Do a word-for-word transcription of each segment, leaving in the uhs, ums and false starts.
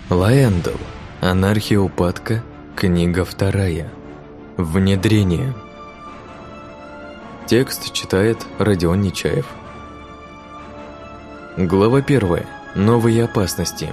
Лаэндл. Анархия упадка. Книга вторая. Внедрение. Текст читает Родион Нечаев. Глава первая. Новые опасности.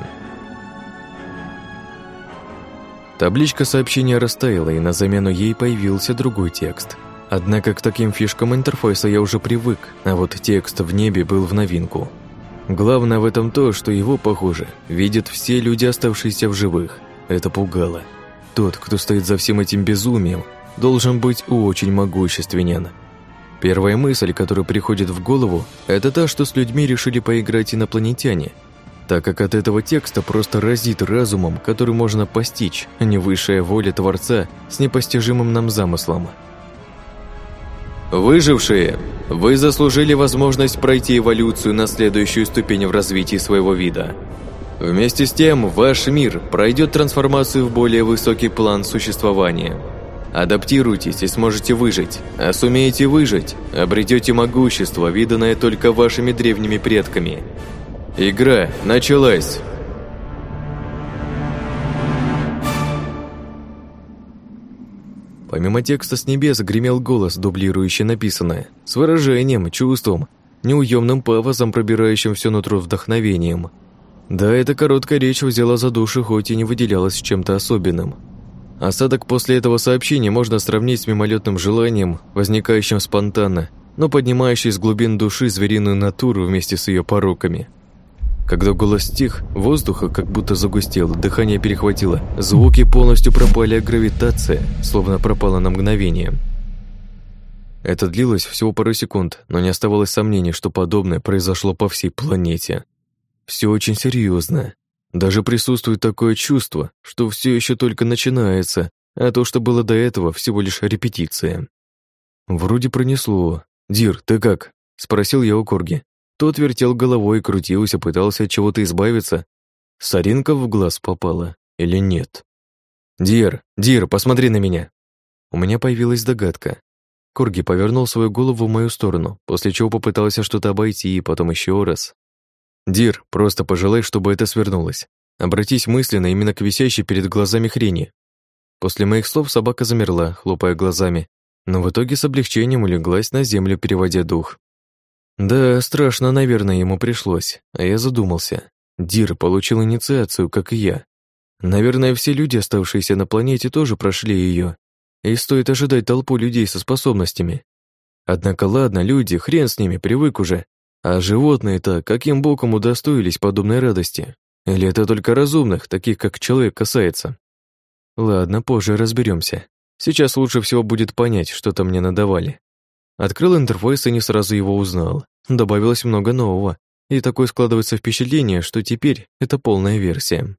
Табличка сообщения растаяла, и на замену ей появился другой текст. Однако к таким фишкам интерфейса я уже привык, а вот текст в небе был в новинку. Главное в этом то, что его, похоже, видят все люди, оставшиеся в живых. Это пугало. Тот, кто стоит за всем этим безумием, должен быть очень могущественен. Первая мысль, которая приходит в голову, это та, что с людьми решили поиграть инопланетяне, так как от этого текста просто разит разумом, который можно постичь, а не высшая воля Творца с непостижимым нам замыслом. Выжившие, вы заслужили возможность пройти эволюцию на следующую ступень в развитии своего вида. Вместе с тем, ваш мир пройдет трансформацию в более высокий план существования. Адаптируйтесь и сможете выжить, а сумеете выжить, обретете могущество, виданное только вашими древними предками. Игра началась! Помимо текста с небес гремел голос, дублирующий написанное, с выражением, чувством, неуемным пафосом, пробирающим все нутро вдохновением. Да, эта короткая речь взяла за душу, хоть и не выделялась чем-то особенным. Осадок после этого сообщения можно сравнить с мимолетным желанием, возникающим спонтанно, но поднимающий из глубин души звериную натуру вместе с ее пороками. Когда голос стих, воздуха как будто загустел, дыхание перехватило, звуки полностью пропали, а гравитация словно пропала на мгновение. Это длилось всего пару секунд, но не оставалось сомнений, что подобное произошло по всей планете. Все очень серьезно. Даже присутствует такое чувство, что все еще только начинается, а то, что было до этого, всего лишь репетиция. Вроде пронесло. «Дир, ты как?» — спросил я у Корги. Тот вертел головой, крутился, пытался от чего-то избавиться. Соринка в глаз попала или нет? «Дир, Дир, посмотри на меня!» У меня появилась догадка. Корги повернул свою голову в мою сторону, после чего попытался что-то обойти, и потом еще раз. «Дир, просто пожелай, чтобы это свернулось. Обратись мысленно именно к висящей перед глазами хрени». После моих слов собака замерла, хлопая глазами, но в итоге с облегчением улеглась на землю, переводя дух. Да, страшно, наверное, ему пришлось, а я задумался. Дир получил инициацию, как и я. Наверное, все люди, оставшиеся на планете, тоже прошли ее, и стоит ожидать толпу людей со способностями. Однако ладно, люди, хрен с ними, привык уже. А животные-то каким боком удостоились подобной радости? Или это только разумных, таких как человек, касается? Ладно, позже разберемся. Сейчас лучше всего будет понять, что-то мне надавали. Открыл интерфейс и не сразу его узнал. Добавилось много нового, и такое складывается впечатление, что теперь это полная версия.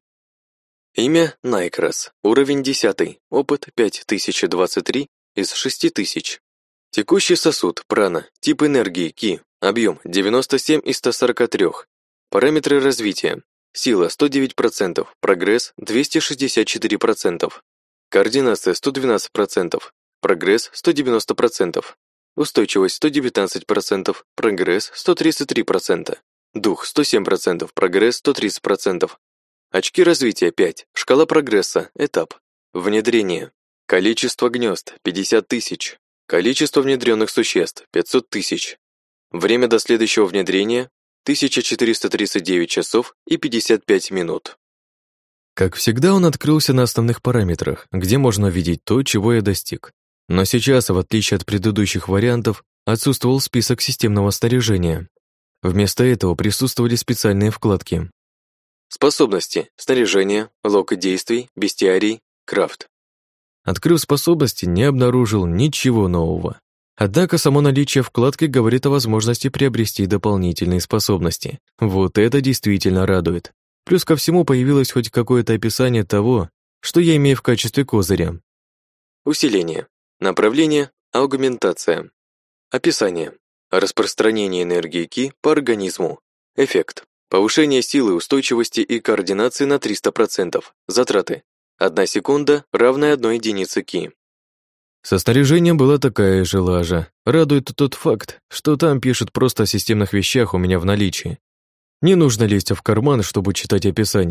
Имя Найкрас, уровень десятый, опыт пять тысяч двадцать три из шести тысяч. Текущий сосуд, прана, тип энергии, ки, объем девяносто семь из ста сорока трёх. Параметры развития. Сила сто девять процентов, прогресс двести шестьдесят четыре процента. Координация сто двенадцать процентов, прогресс сто девяносто процентов. Устойчивость сто девятнадцать процентов, прогресс сто тридцать три процента. Дух сто семь процентов, прогресс сто тридцать процентов. Очки развития пять, шкала прогресса, этап. Внедрение. Количество гнезд пятьдесят тысяч. Количество внедренных существ пятьсот тысяч. Время до следующего внедрения тысяча четыреста тридцать девять часов и пятьдесят пять минут. Как всегда, он открылся на основных параметрах, где можно увидеть то, чего я достиг. Но сейчас, в отличие от предыдущих вариантов, отсутствовал список системного снаряжения. Вместо этого присутствовали специальные вкладки. Способности, снаряжение, лог действий, бестиарий, крафт. Открыв способности, не обнаружил ничего нового. Однако само наличие вкладки говорит о возможности приобрести дополнительные способности. Вот это действительно радует. Плюс ко всему появилось хоть какое-то описание того, что я имею в качестве козыря. Усиление. Направление – аугментация. Описание. Распространение энергии ки по организму. Эффект. Повышение силы, устойчивости и координации на триста процентов. Затраты. Одна секунда, равная одной единице ки. Со снаряжением была такая же лажа. Радует тот факт, что там пишут просто о системных вещах у меня в наличии. Не нужно лезть в карман, чтобы читать описание.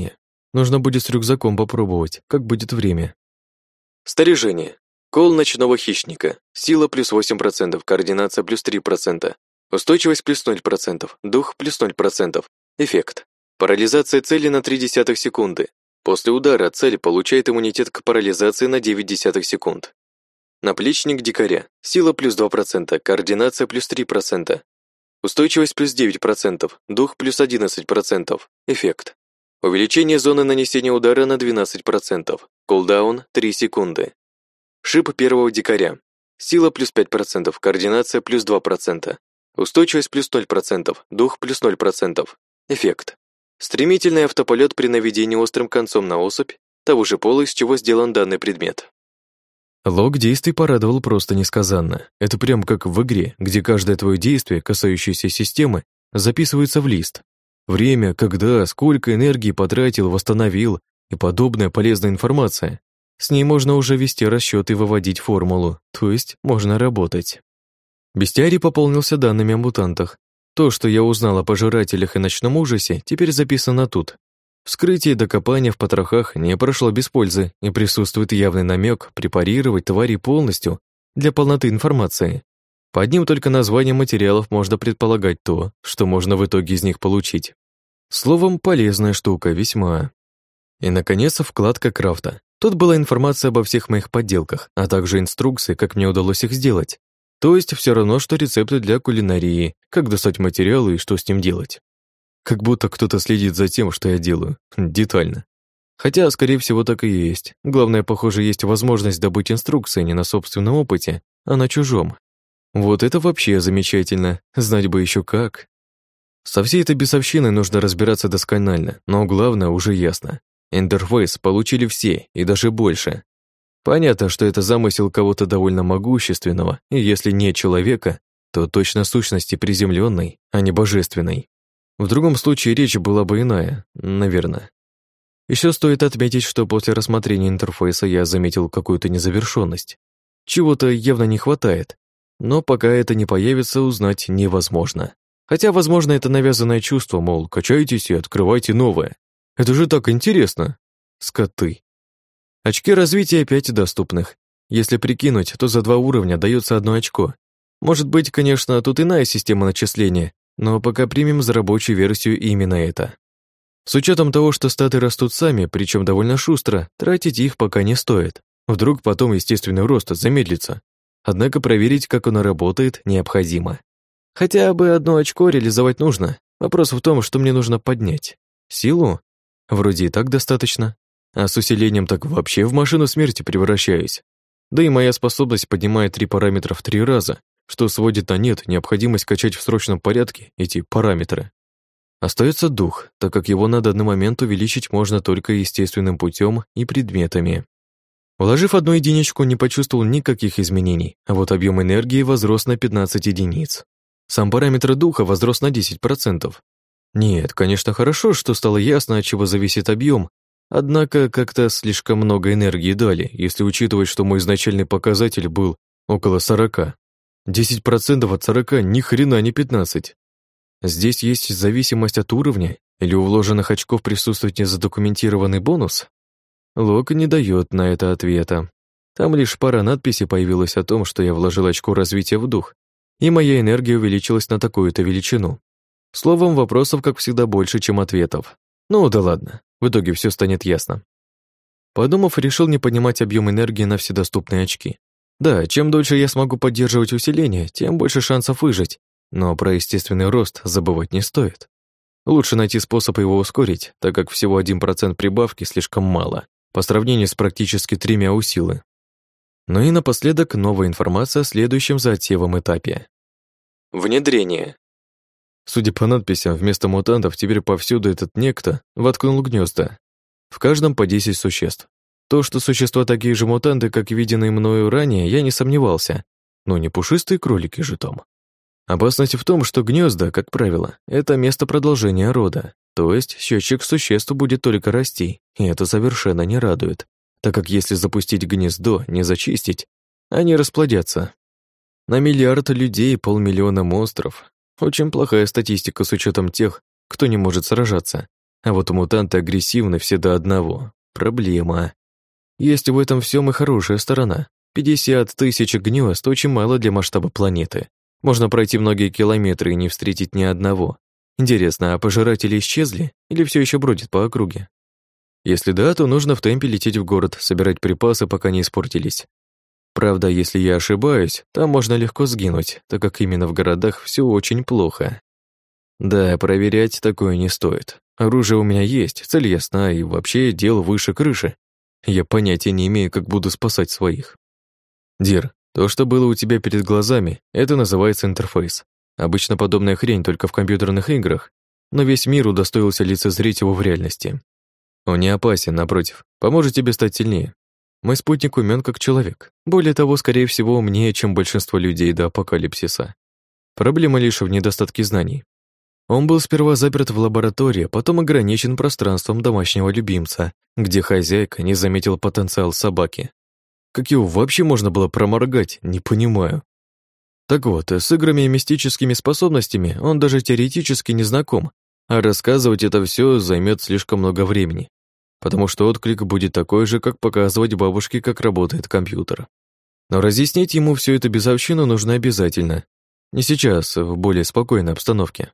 Нужно будет с рюкзаком попробовать, как будет время. Снаряжение. Кол ночного хищника. Сила плюс восемь процентов, координация плюс три процента. Устойчивость плюс ноль процентов, дух плюс ноль процентов. Эффект. Парализация цели на три десятых секунды. После удара цель получает иммунитет к парализации на девять десятых секунд. Наплечник дикаря. Сила плюс два процента, координация плюс три процента. Устойчивость плюс девять процентов, дух плюс одиннадцать процентов. Эффект. Увеличение зоны нанесения удара на двенадцать процентов. Кулдаун три секунды. Шип первого дикаря. Сила плюс пять процентов, координация плюс два процента. Устойчивость плюс ноль процентов, дух плюс ноль процентов. Эффект. Стремительный автополет при наведении острым концом на особь того же пола, из чего сделан данный предмет. Лог действий порадовал просто несказанно. Это прям как в игре, где каждое твое действие, касающееся системы, записывается в лист. Время, когда, сколько энергии потратил, восстановил и подобная полезная информация. С ней можно уже вести расчеты и выводить формулу, то есть можно работать. Бестиарий пополнился данными о мутантах. То, что я узнал о пожирателях и ночном ужасе, теперь записано тут. Вскрытие и докопание в потрохах не прошло без пользы, и присутствует явный намек препарировать твари полностью для полноты информации. По одним только названиям материалов можно предполагать то, что можно в итоге из них получить. Словом, полезная штука, весьма. И, наконец, вкладка крафта. Тут была информация обо всех моих подделках, а также инструкции, как мне удалось их сделать. То есть все равно, что рецепты для кулинарии, как достать материалы и что с ним делать. Как будто кто-то следит за тем, что я делаю, детально. Хотя, скорее всего, так и есть. Главное, похоже, есть возможность добыть инструкции не на собственном опыте, а на чужом. Вот это вообще замечательно, знать бы еще как. Со всей этой бесовщиной нужно разбираться досконально, но главное уже ясно. Интерфейс получили все, и даже больше. Понятно, что это замысел кого-то довольно могущественного, и если не человека, то точно сущности приземленной, а не божественной. В другом случае речь была бы иная, наверное. Еще стоит отметить, что после рассмотрения интерфейса я заметил какую-то незавершенность. Чего-то явно не хватает, но пока это не появится, узнать невозможно. Хотя, возможно, это навязанное чувство, мол, качайтесь и открывайте новое. Это же так интересно. Скоты. Очки развития пять доступных. Если прикинуть, то за два уровня дается одно очко. Может быть, конечно, тут иная система начисления, но пока примем за рабочую версию именно это. С учетом того, что статы растут сами, причем довольно шустро, тратить их пока не стоит. Вдруг потом естественный рост замедлится. Однако проверить, как оно работает, необходимо. Хотя бы одно очко реализовать нужно. Вопрос в том, что мне нужно поднять. Силу? Вроде и так достаточно. А с усилением так вообще в машину смерти превращаюсь. Да и моя способность поднимает три параметра в три раза, что сводит на нет необходимость качать в срочном порядке эти параметры. Остается дух, так как его на данный момент увеличить можно только естественным путем и предметами. Вложив одну единичку, не почувствовал никаких изменений, а вот объем энергии возрос на пятнадцать единиц. Сам параметр духа возрос на десять процентов. Нет, конечно, хорошо, что стало ясно, от чего зависит объем, однако как-то слишком много энергии дали, если учитывать, что мой изначальный показатель был около сорока. десять процентов от сорока ни хрена не пятнадцать. Здесь есть зависимость от уровня, или у вложенных очков присутствует незадокументированный бонус? Лог не дает на это ответа. Там лишь пара надписей появилась о том, что я вложил очко развития в дух, и моя энергия увеличилась на такую-то величину. Словом, вопросов, как всегда, больше, чем ответов. Ну да ладно, в итоге все станет ясно. Подумав, решил не поднимать объем энергии на все доступные очки. Да, чем дольше я смогу поддерживать усиление, тем больше шансов выжить, но про естественный рост забывать не стоит. Лучше найти способ его ускорить, так как всего один процент прибавки слишком мало, по сравнению с практически тремя у силы. Ну и напоследок новая информация о следующем за отсевом этапе. Внедрение. Судя по надписям, вместо мутантов теперь повсюду этот некто воткнул гнезда. В каждом по десять существ. То, что существа такие же мутанты, как виденные мною ранее, я не сомневался. Но не пушистые кролики же там. Опасность в том, что гнезда, как правило, это место продолжения рода, то есть счетчик существ будет только расти, и это совершенно не радует, так как если запустить гнездо, не зачистить, они расплодятся. На миллиард людей полмиллиона монстров. Очень плохая статистика с учетом тех, кто не может сражаться. А вот мутанты агрессивны все до одного. Проблема. Есть в этом всем и хорошая сторона. пятьдесят тысяч гнезд очень мало для масштаба планеты. Можно пройти многие километры и не встретить ни одного. Интересно, а пожиратели исчезли или все еще бродят по округе? Если да, то нужно в темпе лететь в город, собирать припасы, пока не испортились. Правда, если я ошибаюсь, там можно легко сгинуть, так как именно в городах все очень плохо. Да, проверять такое не стоит. Оружие у меня есть, цель ясна, и вообще дело выше крыши. Я понятия не имею, как буду спасать своих. Дир, то, что было у тебя перед глазами, это называется интерфейс. Обычно подобная хрень только в компьютерных играх, но весь мир удостоился лицезреть его в реальности. Он не опасен, напротив, поможет тебе стать сильнее. Мой спутник умён как человек. Более того, скорее всего, умнее, чем большинство людей до апокалипсиса. Проблема лишь в недостатке знаний. Он был сперва заперт в лаборатории, потом ограничен пространством домашнего любимца, где хозяйка не заметила потенциал собаки. Как его вообще можно было проморгать, не понимаю. Так вот, с играми и мистическими способностями он даже теоретически не знаком, а рассказывать это все займет слишком много времени, потому что отклик будет такой же, как показывать бабушке, как работает компьютер. Но разъяснить ему все это безовщину нужно обязательно. Не сейчас, в более спокойной обстановке.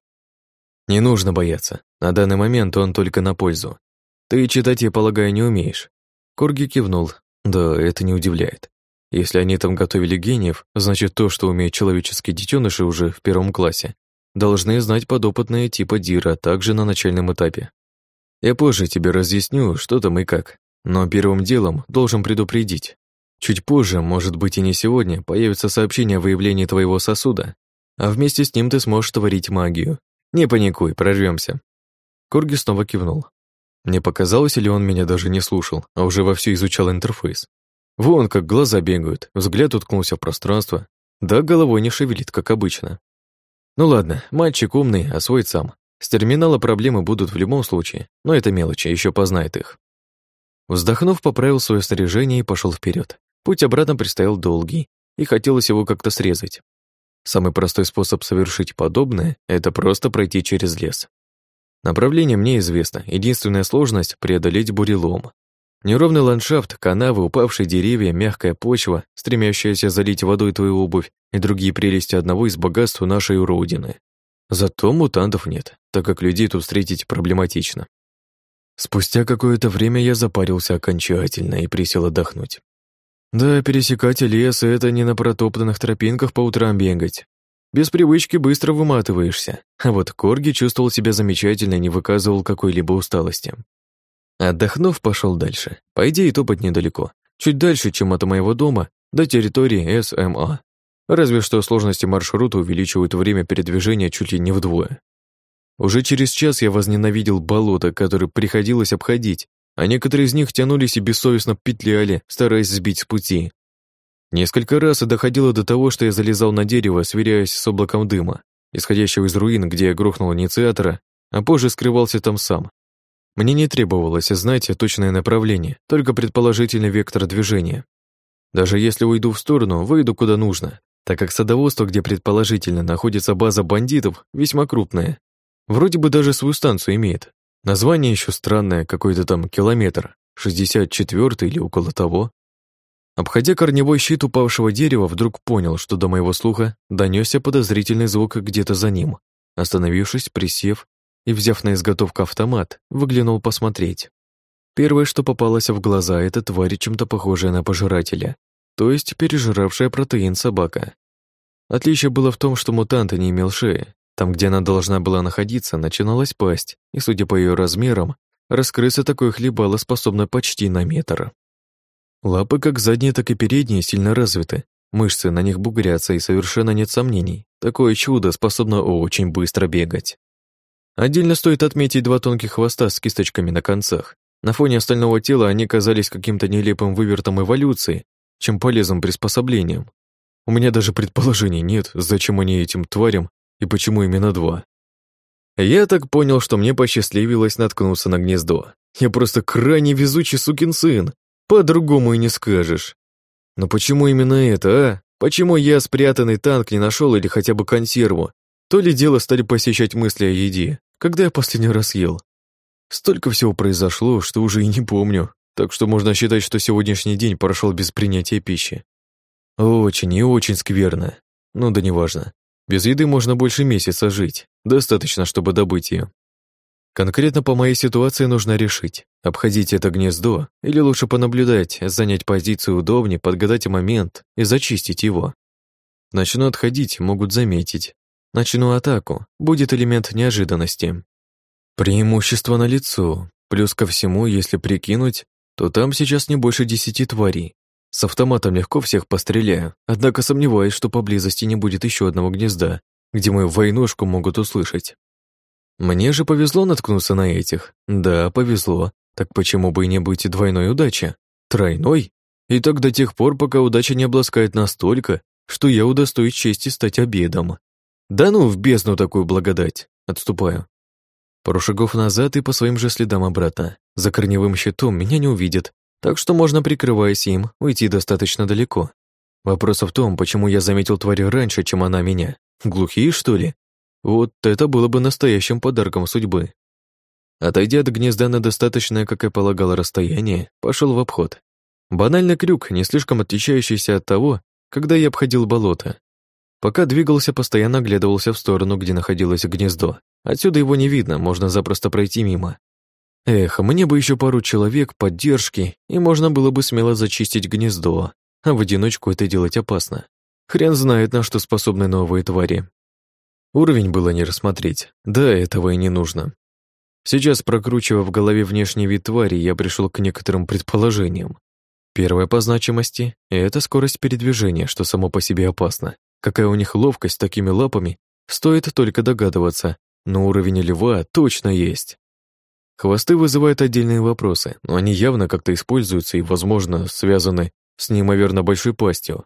Не нужно бояться. На данный момент он только на пользу. Ты читать, я полагаю, не умеешь. Корги кивнул. Да, это не удивляет. Если они там готовили гениев, значит то, что умеют человеческие детеныши уже в первом классе, должны знать подопытные типа Дира также на начальном этапе. Я позже тебе разъясню, что там и как, но первым делом должен предупредить. Чуть позже, может быть и не сегодня, появится сообщение о выявлении твоего сосуда, а вместе с ним ты сможешь творить магию. Не паникуй, прорвемся. Корги снова кивнул. Мне показалось, или он меня даже не слушал, а уже вовсю изучал интерфейс. Вон как глаза бегают, взгляд уткнулся в пространство, да головой не шевелит, как обычно. Ну ладно, мальчик умный, освоит сам. С терминала проблемы будут в любом случае, но это мелочи, еще познает их. Вздохнув, поправил свое снаряжение и пошел вперед. Путь обратно предстоял долгий, и хотелось его как-то срезать. Самый простой способ совершить подобное — это просто пройти через лес. Направление мне известно, единственная сложность — преодолеть бурелом. Неровный ландшафт, канавы, упавшие деревья, мягкая почва, стремящаяся залить водой твою обувь и другие прелести одного из богатств нашей родины. Зато мутантов нет, так как людей тут встретить проблематично. Спустя какое-то время я запарился окончательно и присел отдохнуть. Да, пересекать лес — это не на протоптанных тропинках по утрам бегать. Без привычки быстро выматываешься, а вот Корги чувствовал себя замечательно и не выказывал какой-либо усталости. Отдохнув, пошел дальше. По идее, топать недалеко. Чуть дальше, чем от моего дома, до территории эс эм а. Разве что сложности маршрута увеличивают время передвижения чуть ли не вдвое. Уже через час я возненавидел болота, которые приходилось обходить, а некоторые из них тянулись и бессовестно петляли, стараясь сбить с пути. Несколько раз и доходило до того, что я залезал на дерево, сверяясь с облаком дыма, исходящего из руин, где я грохнул инициатора, а позже скрывался там сам. Мне не требовалось знать точное направление, только предположительный вектор движения. Даже если уйду в сторону, выйду куда нужно, так как садоводство, где предположительно находится база бандитов, весьма крупное. Вроде бы даже свою станцию имеет. Название еще странное, какой-то там километр, шестьдесят четвёртый или около того. Обходя корневой щит упавшего дерева, вдруг понял, что до моего слуха донесся подозрительный звук где-то за ним. Остановившись, присев и, взяв на изготовку автомат, выглянул посмотреть. Первое, что попалось в глаза, это тварь, чем-то похожая на пожирателя, то есть пережиравшая протеин собака. Отличие было в том, что мутант не имел шеи. Там, где она должна была находиться, начиналась пасть, и, судя по ее размерам, раскрыться такое хлебало способно почти на метр. Лапы, как задние, так и передние, сильно развиты. Мышцы на них бугрятся, и совершенно нет сомнений. Такое чудо способно очень быстро бегать. Отдельно стоит отметить два тонких хвоста с кисточками на концах. На фоне остального тела они казались каким-то нелепым вывертом эволюции, чем полезным приспособлением. У меня даже предположений нет, зачем они этим тварям и почему именно два. Я так понял, что мне посчастливилось наткнуться на гнездо. Я просто крайне везучий сукин сын, по-другому и не скажешь. Но почему именно это, а? Почему я спрятанный танк не нашел или хотя бы консерву? То ли дело стали посещать мысли о еде. Когда я последний раз ел? Столько всего произошло, что уже и не помню, так что можно считать, что сегодняшний день прошел без принятия пищи. Очень и очень скверно. Ну да неважно. Без еды можно больше месяца жить. Достаточно, чтобы добыть ее. Конкретно по моей ситуации нужно решить, обходить это гнездо или лучше понаблюдать, занять позицию удобнее, подгадать момент и зачистить его. Начну отходить, могут заметить. Начну атаку, будет элемент неожиданности. Преимущество налицо. Плюс ко всему, если прикинуть, то там сейчас не больше десяти тварей. С автоматом легко всех постреляю, однако сомневаюсь, что поблизости не будет еще одного гнезда, где мою войнушку могут услышать. Мне же повезло наткнуться на этих. Да, повезло. Так почему бы и не быть двойной удачи? Тройной? И так до тех пор, пока удача не обласкает настолько, что я удостоюсь чести стать обедом. Да ну, в бездну такую благодать. Отступаю. Пару шагов назад и по своим же следам обратно. За корневым щитом меня не увидят, так что можно, прикрываясь им, уйти достаточно далеко. Вопрос в том, почему я заметил тварь раньше, чем она меня. Глухие, что ли? Вот это было бы настоящим подарком судьбы. Отойдя от гнезда на достаточное, как и полагало, расстояние, пошел в обход. Банальный крюк, не слишком отличающийся от того, когда я обходил болото. Пока двигался, постоянно оглядывался в сторону, где находилось гнездо. Отсюда его не видно, можно запросто пройти мимо. Эх, мне бы еще пару человек, поддержки, и можно было бы смело зачистить гнездо, а в одиночку это делать опасно. Хрен знает, на что способны новые твари. Уровень было не рассмотреть, да этого и не нужно. Сейчас, прокручивая в голове внешний вид твари, я пришел к некоторым предположениям. Первое по значимости — это скорость передвижения, что само по себе опасно. Какая у них ловкость с такими лапами, стоит только догадываться, но уровень льва точно есть. Хвосты вызывают отдельные вопросы, но они явно как-то используются и, возможно, связаны с неимоверно большой пастью.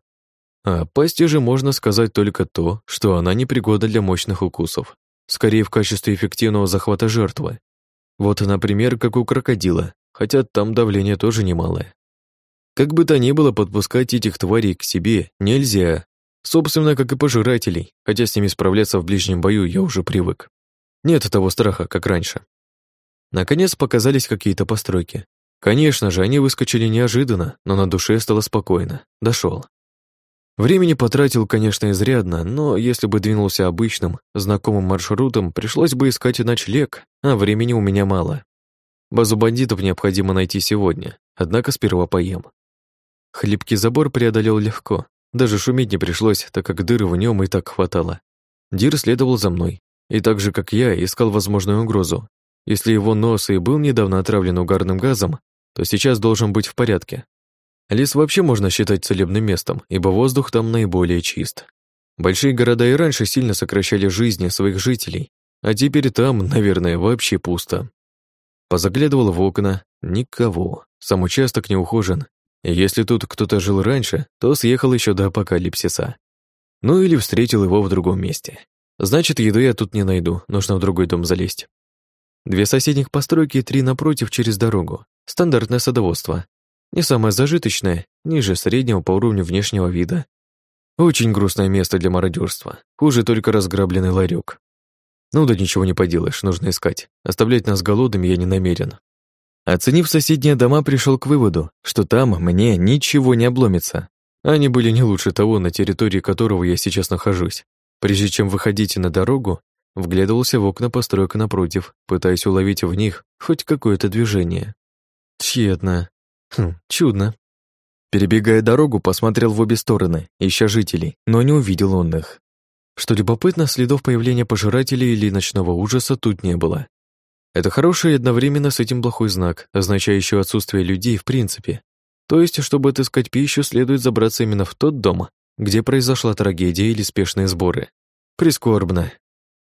А пасти же можно сказать только то, что она непригодна для мощных укусов, скорее в качестве эффективного захвата жертвы. Вот, например, как у крокодила, хотя там давление тоже немалое. Как бы то ни было, подпускать этих тварей к себе нельзя, собственно, как и пожирателей, хотя с ними справляться в ближнем бою я уже привык. Нет того страха, как раньше. Наконец показались какие-то постройки. Конечно же, они выскочили неожиданно, но на душе стало спокойно. Дошел. Времени потратил, конечно, изрядно, но если бы двинулся обычным, знакомым маршрутом, пришлось бы искать ночлег, а времени у меня мало. Базу бандитов необходимо найти сегодня, однако сперва поем. Хлипкий забор преодолел легко, даже шуметь не пришлось, так как дыры в нем и так хватало. Дир следовал за мной, и так же, как я, искал возможную угрозу. Если его нос и был недавно отравлен угарным газом, то сейчас должен быть в порядке. Лес вообще можно считать целебным местом, ибо воздух там наиболее чист. Большие города и раньше сильно сокращали жизни своих жителей, а теперь там, наверное, вообще пусто. Позаглядывал в окна — никого, сам участок не ухожен, и если тут кто-то жил раньше, то съехал еще до апокалипсиса. Ну или встретил его в другом месте. Значит, еду я тут не найду, нужно в другой дом залезть. Две соседних постройки и три напротив через дорогу. Стандартное садоводство. Не самое зажиточное, ниже среднего по уровню внешнего вида. Очень грустное место для мародерства. Хуже только разграбленный ларек. Ну да ничего не поделаешь, нужно искать. Оставлять нас голодными я не намерен. Оценив соседние дома, пришел к выводу, что там мне ничего не обломится. Они были не лучше того, на территории которого я сейчас нахожусь. Прежде чем выходить на дорогу, вглядывался в окна построек напротив, пытаясь уловить в них хоть какое-то движение. Тщетно. Хм, чудно. Перебегая дорогу, посмотрел в обе стороны, ища жителей, но не увидел он их. Что любопытно, следов появления пожирателей или ночного ужаса тут не было. Это хороший и одновременно с этим плохой знак, означающий отсутствие людей в принципе. То есть, чтобы отыскать пищу, следует забраться именно в тот дом, где произошла трагедия или спешные сборы. Прискорбно.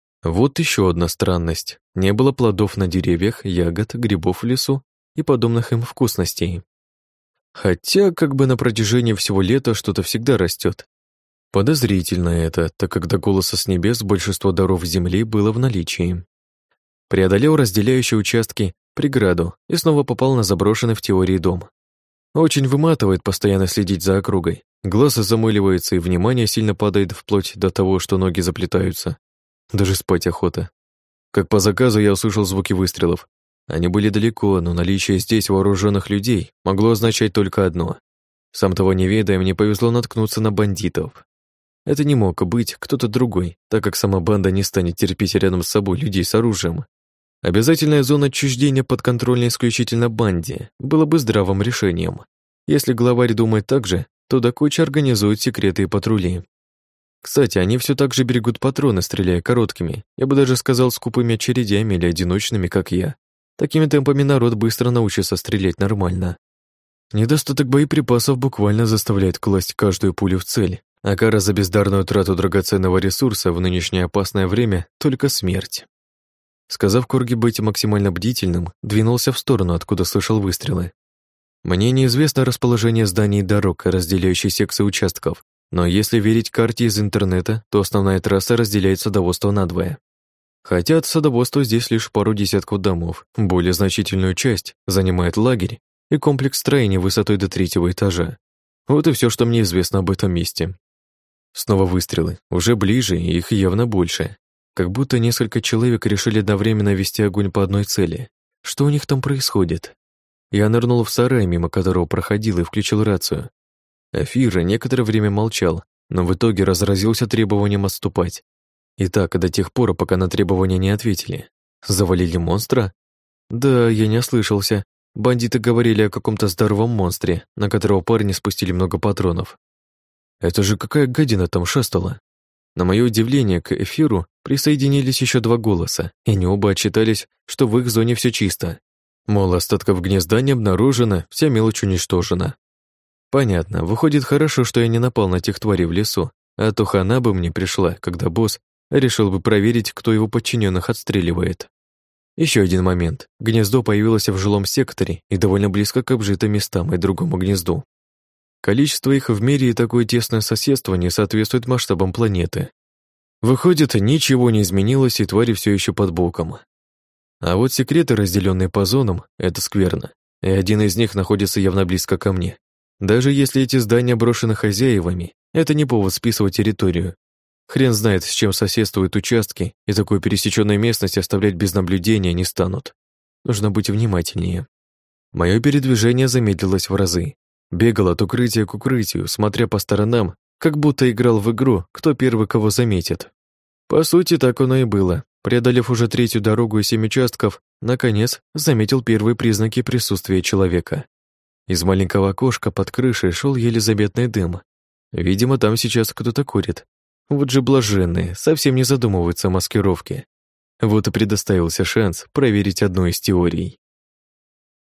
Вот еще одна странность. Не было плодов на деревьях, ягод, грибов в лесу и подобных им вкусностей. Хотя, как бы на протяжении всего лета что-то всегда растет. Подозрительно это, так как до голоса с небес большинство даров земли было в наличии. Преодолел разделяющие участки, преграду и снова попал на заброшенный в теории дом. Очень выматывает постоянно следить за округой. Глаз замыливается, и внимание сильно падает вплоть до того, что ноги заплетаются. Даже спать охота. Как по заказу я услышал звуки выстрелов. Они были далеко, но наличие здесь вооруженных людей могло означать только одно. Сам того не ведая, мне повезло наткнуться на бандитов. Это не мог быть кто-то другой, так как сама банда не станет терпеть рядом с собой людей с оружием. Обязательная зона отчуждения подконтрольна исключительно банде было бы здравым решением. Если главарь думает так же, то до кучи организует секреты и патрули. Кстати, они все так же берегут патроны, стреляя короткими, я бы даже сказал, скупыми очередями или одиночными, как я. Такими темпами народ быстро научится стрелять нормально. Недостаток боеприпасов буквально заставляет класть каждую пулю в цель, а кара за бездарную трату драгоценного ресурса в нынешнее опасное время — только смерть. Сказав Корги быть максимально бдительным, двинулся в сторону, откуда слышал выстрелы. Мне неизвестно расположение зданий и дорог, разделяющих секции участков, но если верить карте из интернета, то основная трасса разделяет садоводство надвое. Хотя от садоводства здесь лишь пару десятков домов, более значительную часть занимает лагерь и комплекс строений высотой до третьего этажа. Вот и все, что мне известно об этом месте. Снова выстрелы, уже ближе, и их явно больше. Как будто несколько человек решили одновременно вести огонь по одной цели. Что у них там происходит? Я нырнул в сарай, мимо которого проходил, и включил рацию. Афира некоторое время молчал, но в итоге разразился требованием отступать. И так до тех пор, пока на требования не ответили. Завалили монстра? Да, я не ослышался. Бандиты говорили о каком-то здоровом монстре, на которого парни спустили много патронов. Это же какая гадина там шастала? На мое удивление, к эфиру присоединились еще два голоса, и они оба отчитались, что в их зоне все чисто. Мол, остатков гнезда не обнаружено, вся мелочь уничтожена. Понятно, выходит хорошо, что я не напал на тех тварей в лесу, а то хана бы мне пришла, когда босс решил бы проверить, кто его подчиненных отстреливает. Еще один момент. Гнездо появилось в жилом секторе и довольно близко к обжитым местам и другому гнезду. Количество их в мире и такое тесное соседство не соответствует масштабам планеты. Выходит, ничего не изменилось, и твари все еще под боком. А вот секреты, разделенные по зонам, это скверно, и один из них находится явно близко ко мне. Даже если эти здания брошены хозяевами, это не повод списывать территорию. Хрен знает, с чем соседствуют участки, и такую пересеченную местность оставлять без наблюдения не станут. Нужно быть внимательнее. Мое передвижение замедлилось в разы. Бегал от укрытия к укрытию, смотря по сторонам, как будто играл в игру, кто первый кого заметит. По сути, так оно и было. Преодолев уже третью дорогу и семь участков, наконец, заметил первые признаки присутствия человека. Из маленького окошка под крышей шел еле заметный дым. Видимо, там сейчас кто-то курит. Вот же блаженные, совсем не задумываются о маскировке. Вот и предоставился шанс проверить одну из теорий.